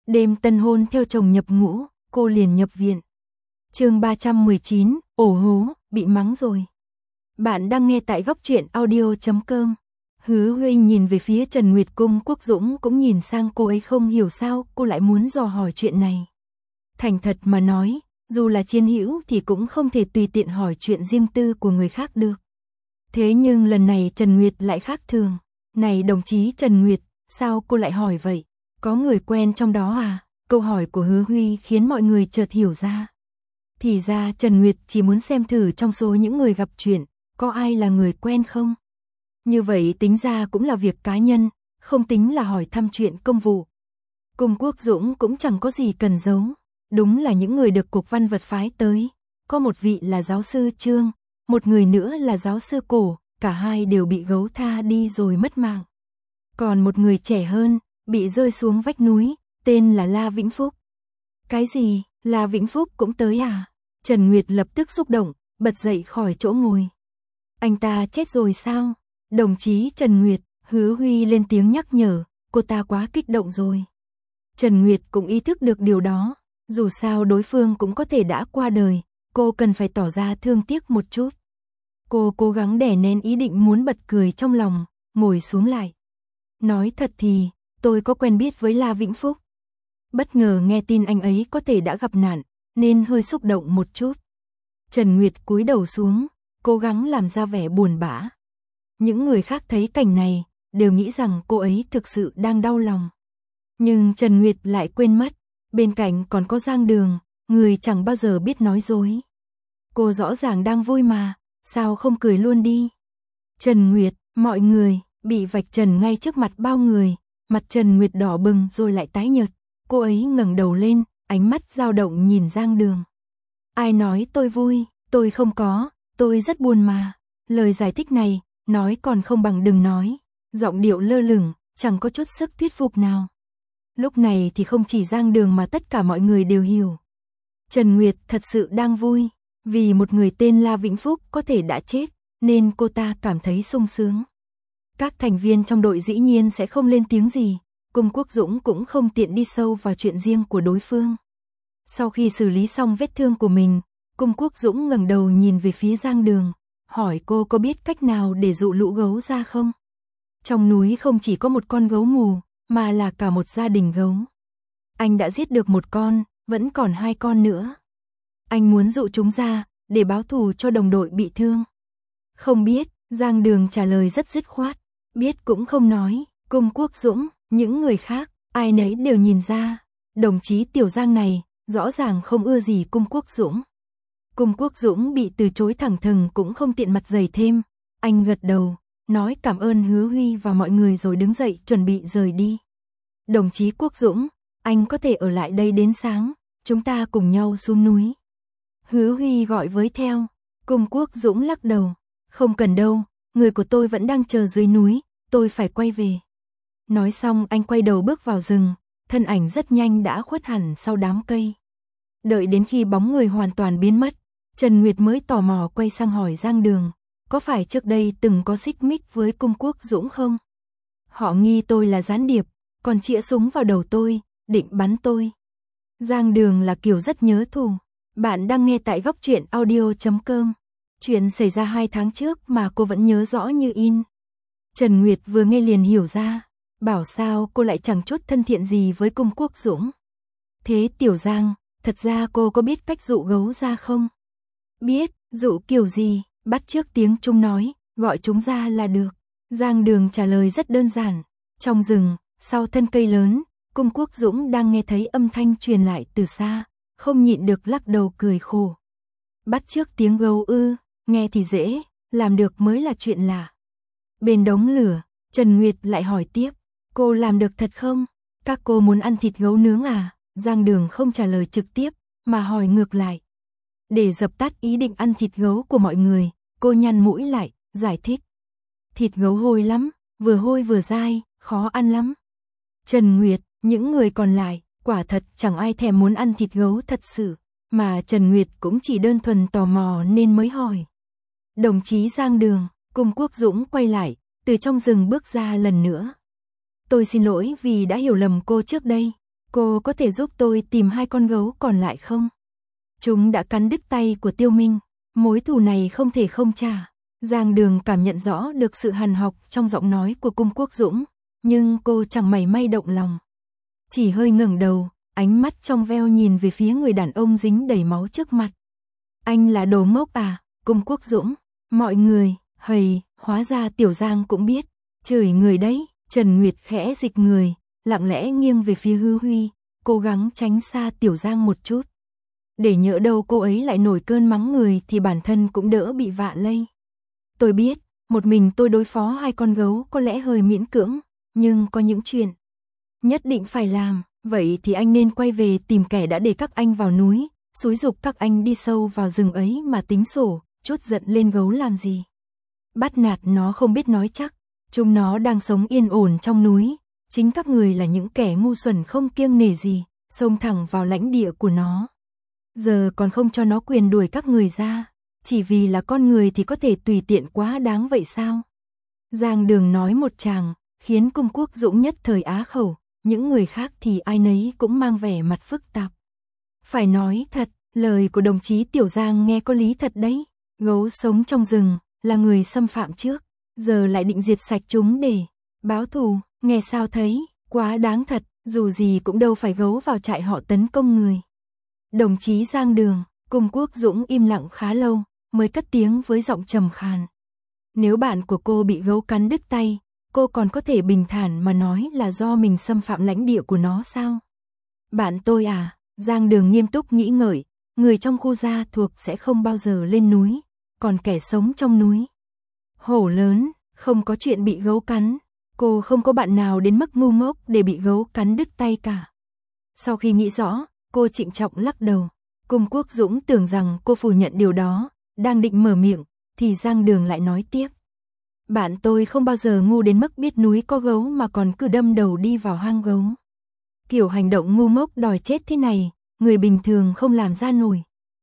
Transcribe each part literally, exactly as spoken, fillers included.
Đêm tân hôn theo chồng nhập ngũ, cô liền nhập viện. Chương ba trăm mười chín, ổ hố, bị mắng rồi. Bạn đang nghe tại góc truyện audio chấm com. Hứa Huy nhìn về phía Trần Nguyệt, Cung Quốc Dũng cũng nhìn sang cô ấy, không hiểu sao cô lại muốn dò hỏi chuyện này. Thành thật mà nói, dù là chiến hữu thì cũng không thể tùy tiện hỏi chuyện riêng tư của người khác được. Thế nhưng lần này Trần Nguyệt lại khác thường. Này đồng chí Trần Nguyệt, sao cô lại hỏi vậy? Có người quen trong đó à? Câu hỏi của Hứa Huy khiến mọi người chợt hiểu ra. Thì ra Trần Nguyệt chỉ muốn xem thử trong số những người gặp chuyện, có ai là người quen không? Như vậy tính ra cũng là việc cá nhân, không tính là hỏi thăm chuyện công vụ. Cung Quốc Dũng cũng chẳng có gì cần giấu. Đúng là những người được Cục Văn vật phái tới. Có một vị là giáo sư Trương, một người nữa là giáo sư Cổ, cả hai đều bị gấu tha đi rồi mất mạng. Còn một người trẻ hơn, bị rơi xuống vách núi, tên là La Vĩnh Phúc. Cái gì, La Vĩnh Phúc cũng tới à? Trần Nguyệt lập tức xúc động, bật dậy khỏi chỗ ngồi. Anh ta chết rồi sao? Đồng chí Trần Nguyệt, Hứa Huy lên tiếng nhắc nhở, cô ta quá kích động rồi. Trần Nguyệt cũng ý thức được điều đó, dù sao đối phương cũng có thể đã qua đời, cô cần phải tỏ ra thương tiếc một chút. Cô cố gắng đè nén ý định muốn bật cười trong lòng, ngồi xuống lại. Nói thật thì, tôi có quen biết với La Vĩnh Phúc. Bất ngờ nghe tin anh ấy có thể đã gặp nạn, nên hơi xúc động một chút. Trần Nguyệt cúi đầu xuống, cố gắng làm ra vẻ buồn bã. Những người khác thấy cảnh này, đều nghĩ rằng cô ấy thực sự đang đau lòng. Nhưng Trần Nguyệt lại quên mất, bên cạnh còn có Giang Đường, người chẳng bao giờ biết nói dối. Cô rõ ràng đang vui mà, sao không cười luôn đi? Trần Nguyệt, mọi người, bị vạch trần ngay trước mặt bao người, mặt Trần Nguyệt đỏ bừng rồi lại tái nhợt. Cô ấy ngẩng đầu lên, ánh mắt dao động nhìn Giang Đường. Ai nói tôi vui, tôi không có, tôi rất buồn mà. Lời giải thích này, nói còn không bằng đừng nói. Giọng điệu lơ lửng, chẳng có chút sức thuyết phục nào. Lúc này thì không chỉ Giang Đường mà tất cả mọi người đều hiểu. Trần Nguyệt thật sự đang vui, vì một người tên La Vĩnh Phúc có thể đã chết, nên cô ta cảm thấy sung sướng. Các thành viên trong đội dĩ nhiên sẽ không lên tiếng gì, Cung Quốc Dũng cũng không tiện đi sâu vào chuyện riêng của đối phương. Sau khi xử lý xong vết thương của mình, Cung Quốc Dũng ngẩng đầu nhìn về phía Giang Đường, hỏi cô có biết cách nào để dụ lũ gấu ra không? Trong núi không chỉ có một con gấu mù, mà là cả một gia đình gấu. Anh đã giết được một con, vẫn còn hai con nữa. Anh muốn dụ chúng ra, để báo thù cho đồng đội bị thương. Không biết, Giang Đường trả lời rất dứt khoát, biết cũng không nói. Cung Quốc Dũng, những người khác, ai nấy đều nhìn ra, đồng chí Tiểu Giang này, rõ ràng không ưa gì Cung Quốc Dũng. Cung Quốc Dũng bị từ chối thẳng thừng cũng không tiện mặt dày thêm, anh gật đầu, nói cảm ơn Hứa Huy và mọi người rồi đứng dậy chuẩn bị rời đi. Đồng chí Quốc Dũng, anh có thể ở lại đây đến sáng, chúng ta cùng nhau xuống núi. Hứa Huy gọi với theo, Cung Quốc Dũng lắc đầu, không cần đâu, người của tôi vẫn đang chờ dưới núi, tôi phải quay về. Nói xong anh quay đầu bước vào rừng, thân ảnh rất nhanh đã khuất hẳn sau đám cây. Đợi đến khi bóng người hoàn toàn biến mất, Trần Nguyệt mới tò mò quay sang hỏi Giang Đường, có phải trước đây từng có xích mích với Cung Quốc Dũng không? Họ nghi tôi là gián điệp, còn chĩa súng vào đầu tôi, định bắn tôi. Giang Đường là kiểu rất nhớ thù. Bạn đang nghe tại góc truyện audio chấm com. Chuyện xảy ra hai tháng trước mà cô vẫn nhớ rõ như in. Trần Nguyệt vừa nghe liền hiểu ra, bảo sao cô lại chẳng chút thân thiện gì với Cung Quốc Dũng. Thế Tiểu Giang, thật ra cô có biết cách dụ gấu ra không? Biết, dụ kiểu gì, bắt chước tiếng chúng nói, gọi chúng ra là được. Giang Đường trả lời rất đơn giản. Trong rừng, sau thân cây lớn, Cung Quốc Dũng đang nghe thấy âm thanh truyền lại từ xa, không nhịn được lắc đầu cười khổ. Bắt chước tiếng gấu ư, nghe thì dễ, làm được mới là chuyện lạ. Bên đống lửa, Trần Nguyệt lại hỏi tiếp, cô làm được thật không? Các cô muốn ăn thịt gấu nướng à? Giang Đường không trả lời trực tiếp, mà hỏi ngược lại. Để dập tắt ý định ăn thịt gấu của mọi người, cô nhăn mũi lại, giải thích. Thịt gấu hôi lắm, vừa hôi vừa dai, khó ăn lắm. Trần Nguyệt, những người còn lại, quả thật chẳng ai thèm muốn ăn thịt gấu thật sự, mà Trần Nguyệt cũng chỉ đơn thuần tò mò nên mới hỏi. Đồng chí Giang Đường, Cung Quốc Dũng quay lại, từ trong rừng bước ra lần nữa. Tôi xin lỗi vì đã hiểu lầm cô trước đây. Cô cô có thể giúp tôi tìm hai con gấu còn lại không? Chúng đã cắn đứt tay của Tiêu Minh, mối thù này không thể không trả. Giang Đường cảm nhận rõ được sự hằn học trong giọng nói của Cung Quốc Dũng, nhưng cô chẳng mảy may động lòng. Chỉ hơi ngẩng đầu, ánh mắt trong veo nhìn về phía người đàn ông dính đầy máu trước mặt. Anh là đồ ngốc à, Cung Quốc Dũng? Mọi người, hầy, hóa ra Tiểu Giang cũng biết. Chửi người đấy, Trần Nguyệt khẽ dịch người, lặng lẽ nghiêng về phía Hứa Huy, cố gắng tránh xa Tiểu Giang một chút. Để nhỡ đâu cô ấy lại nổi cơn mắng người thì bản thân cũng đỡ bị vạ lây. Tôi biết, một mình tôi đối phó hai con gấu có lẽ hơi miễn cưỡng, nhưng có những chuyện nhất định phải làm, vậy thì anh nên quay về tìm kẻ đã để các anh vào núi, xúi giục các anh đi sâu vào rừng ấy mà tính sổ, chút giận lên gấu làm gì. Bắt nạt nó không biết nói chắc, chúng nó đang sống yên ổn trong núi, chính các người là những kẻ ngu xuẩn không kiêng nể gì, xông thẳng vào lãnh địa của nó. Giờ còn không cho nó quyền đuổi các người ra, chỉ vì là con người thì có thể tùy tiện quá đáng vậy sao? Giang Đường nói một tràng, khiến Cung Quốc Dũng nhất thời á khẩu, những người khác thì ai nấy cũng mang vẻ mặt phức tạp. Phải nói thật, lời của đồng chí Tiểu Giang nghe có lý thật đấy, gấu sống trong rừng, là người xâm phạm trước, giờ lại định diệt sạch chúng để báo thù, nghe sao thấy, quá đáng thật, dù gì cũng đâu phải gấu vào trại họ tấn công người. Đồng chí Giang Đường, Cung Quốc Dũng im lặng khá lâu, mới cất tiếng với giọng trầm khàn. Nếu bạn của cô bị gấu cắn đứt tay, cô còn có thể bình thản mà nói là do mình xâm phạm lãnh địa của nó sao? Bạn tôi à, Giang Đường nghiêm túc nghĩ ngợi, người trong khu gia thuộc sẽ không bao giờ lên núi, còn kẻ sống trong núi. Hổ lớn, không có chuyện bị gấu cắn, cô không có bạn nào đến mức ngu ngốc để bị gấu cắn đứt tay cả. Sau khi nghĩ rõ, cô trịnh trọng lắc đầu. Cung Quốc Dũng tưởng rằng cô phủ nhận điều đó, đang định mở miệng, thì Giang Đường lại nói tiếp. Bạn tôi không bao giờ ngu đến mức biết núi có gấu mà còn cứ đâm đầu đi vào hang gấu. Kiểu hành động ngu ngốc đòi chết thế này, người bình thường không làm ra nổi.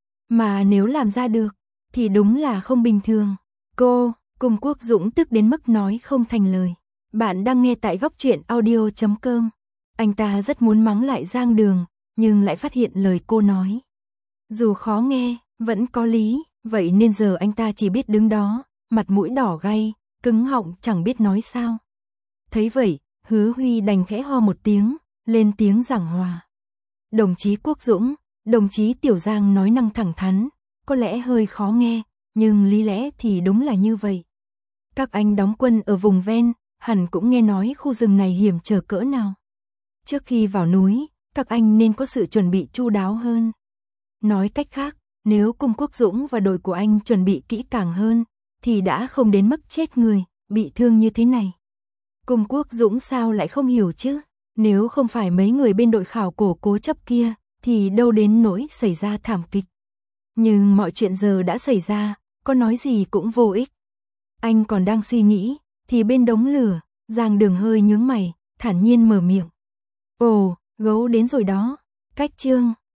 Mà nếu làm ra được, thì đúng là không bình thường. Cô, Cung Quốc Dũng tức đến mức nói không thành lời. Bạn đang nghe tại góc truyện audio chấm com. Anh ta rất muốn mắng lại Giang Đường, nhưng lại phát hiện lời cô nói. Dù khó nghe, vẫn có lý, vậy nên giờ anh ta chỉ biết đứng đó, mặt mũi đỏ gay, cứng họng chẳng biết nói sao. Thấy vậy, Hứa Huy đành khẽ ho một tiếng, lên tiếng giảng hòa. Đồng chí Quốc Dũng, đồng chí Tiểu Giang nói năng thẳng thắn, có lẽ hơi khó nghe, nhưng lý lẽ thì đúng là như vậy. Các anh đóng quân ở vùng ven, hẳn cũng nghe nói khu rừng này hiểm trở cỡ nào. Trước khi vào núi, các anh nên có sự chuẩn bị chu đáo hơn. Nói cách khác, nếu Cung Quốc Dũng và đội của anh chuẩn bị kỹ càng hơn, thì đã không đến mức chết người, bị thương như thế này. Cung Quốc Dũng sao lại không hiểu chứ? Nếu không phải mấy người bên đội khảo cổ cố chấp kia, thì đâu đến nỗi xảy ra thảm kịch. Nhưng mọi chuyện giờ đã xảy ra, có nói gì cũng vô ích. Anh còn đang suy nghĩ, thì bên đống lửa, Giang Đường hơi nhướng mày, thản nhiên mở miệng. Ồ, gấu đến rồi đó. Cách chương